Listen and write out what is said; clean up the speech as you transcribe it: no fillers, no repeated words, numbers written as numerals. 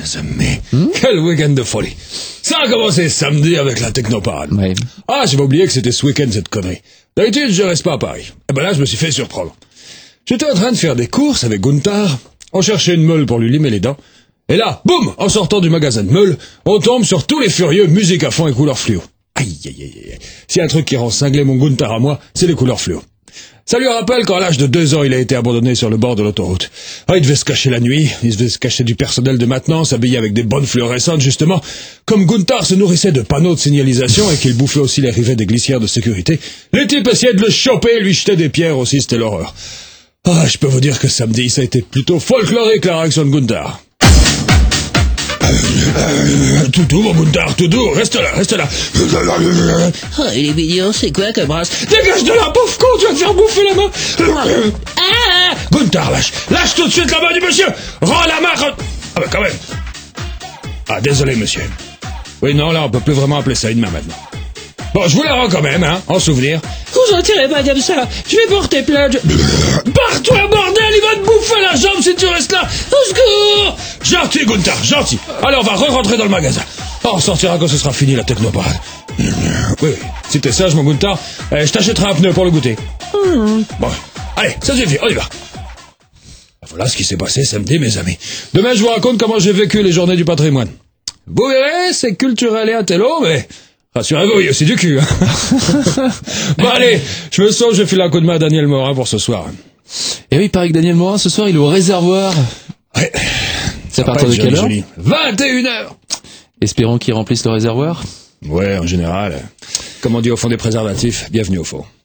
mes amis, quel week-end de folie. Ça a commencé samedi avec la technoparade. Ouais. Ah, j'avais oublié que c'était ce week-end cette connerie. D'habitude, je reste pas à Paris. Et ben là, je me suis fait surprendre. J'étais en train de faire des courses avec Gunther, on cherchait une meule pour lui limer les dents, et là, boum, en sortant du magasin de meules, on tombe sur tous les furieux, musique à fond et couleurs fluo. Aïe, aïe, aïe, aïe. S'il y a un truc qui rend cinglé mon Gunther à moi, c'est les couleurs fluo. Ça lui rappelle qu'à l'âge de 2 ans, il a été abandonné sur le bord de l'autoroute. Ah, il devait se cacher la nuit, il devait se cacher du personnel de maintenance, habillé avec des bonnes fluorescentes, justement. Comme Gunther se nourrissait de panneaux de signalisation et qu'il bouffait aussi les rivets des glissières de sécurité, les types essayaient de le choper et lui jetaient des pierres aussi, c'était l'horreur. Ah, je peux vous dire que samedi, ça a été plutôt folklorique, la réaction de Gunther. Tout doux, mon Gunther, tout doux, reste là. Oh, il est mignon, c'est quoi comme race? Dégage de là, pauvre con, tu vas te faire bouffer la main. Ah, Gunther, lâche tout de suite la main du monsieur. Rends la main, Ah bah quand même. Ah, désolé, monsieur. Oui, non, là, on peut plus vraiment appeler ça une main maintenant. Bon, je vous la rends quand même, hein, en souvenir. Vous en tirez pas comme ça, je vais porter plainte. Pars-toi, bordel, il va te bouffer la jambe si tu restes là. Au secours. Gentil, Gunther, gentil. Allez, on va re-rentrer dans le magasin. Oh, on sortira quand ce sera fini, la technoparade. Oui, si t'es sage, mon Gunther, je t'achèterai un pneu pour le goûter. Bon, allez, ça suffit, on y va. Voilà ce qui s'est passé samedi, mes amis. Demain, je vous raconte comment j'ai vécu les journées du patrimoine. Vous verrez, c'est culturel et intello, mais rassurez-vous, il y a aussi du cul. Hein. Bon, allez, je me sauve, je file un coup de main à Daniel Morin pour ce soir. Et oui, il paraît que Daniel Morin, ce soir, il est au réservoir. Ouais. C'est à partir de quelle heure? 21h. Espérons qu'il remplisse le réservoir. Ouais, en général. Comme on dit au fond des préservatifs, bienvenue au fond.